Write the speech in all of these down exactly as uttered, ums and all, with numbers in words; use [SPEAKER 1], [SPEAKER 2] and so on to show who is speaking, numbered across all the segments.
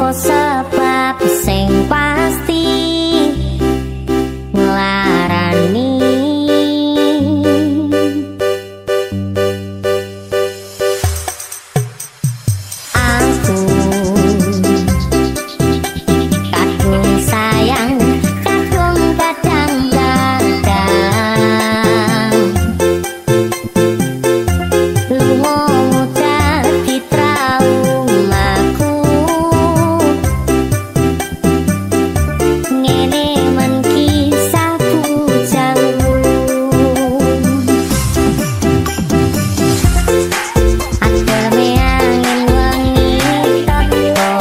[SPEAKER 1] sebab sing pasti nglarani aku kadung sayang kadung kadang-kadang lunga dadi traumaku ngene men kisah bujangku ademe angin wengi teko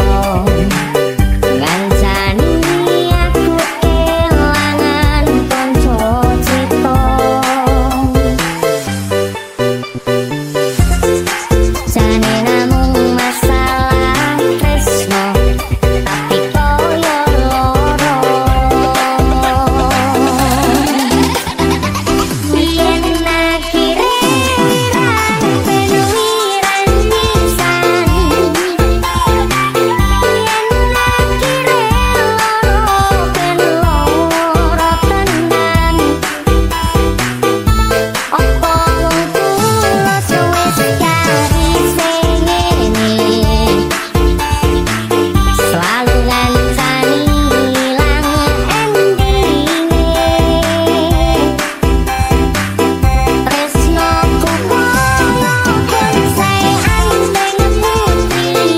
[SPEAKER 1] ngancani aku kelangan kanca cita jane namung masalah tresno tapi koyo loro yen akhire wirane penuwiran pisan yen akhire loro ben loro tenan opo wong tulus wis kari sing ngene selalu ngancani ilang endinge tresnoku koyo bonsai anteng putih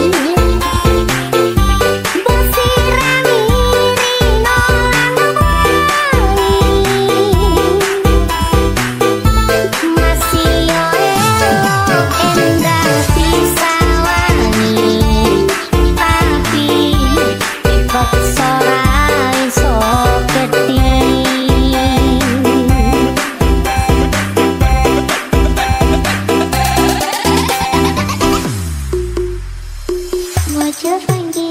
[SPEAKER 1] besirami rino masih yo elok endah disawani tapi dipaksa ra iso gedhi Wajah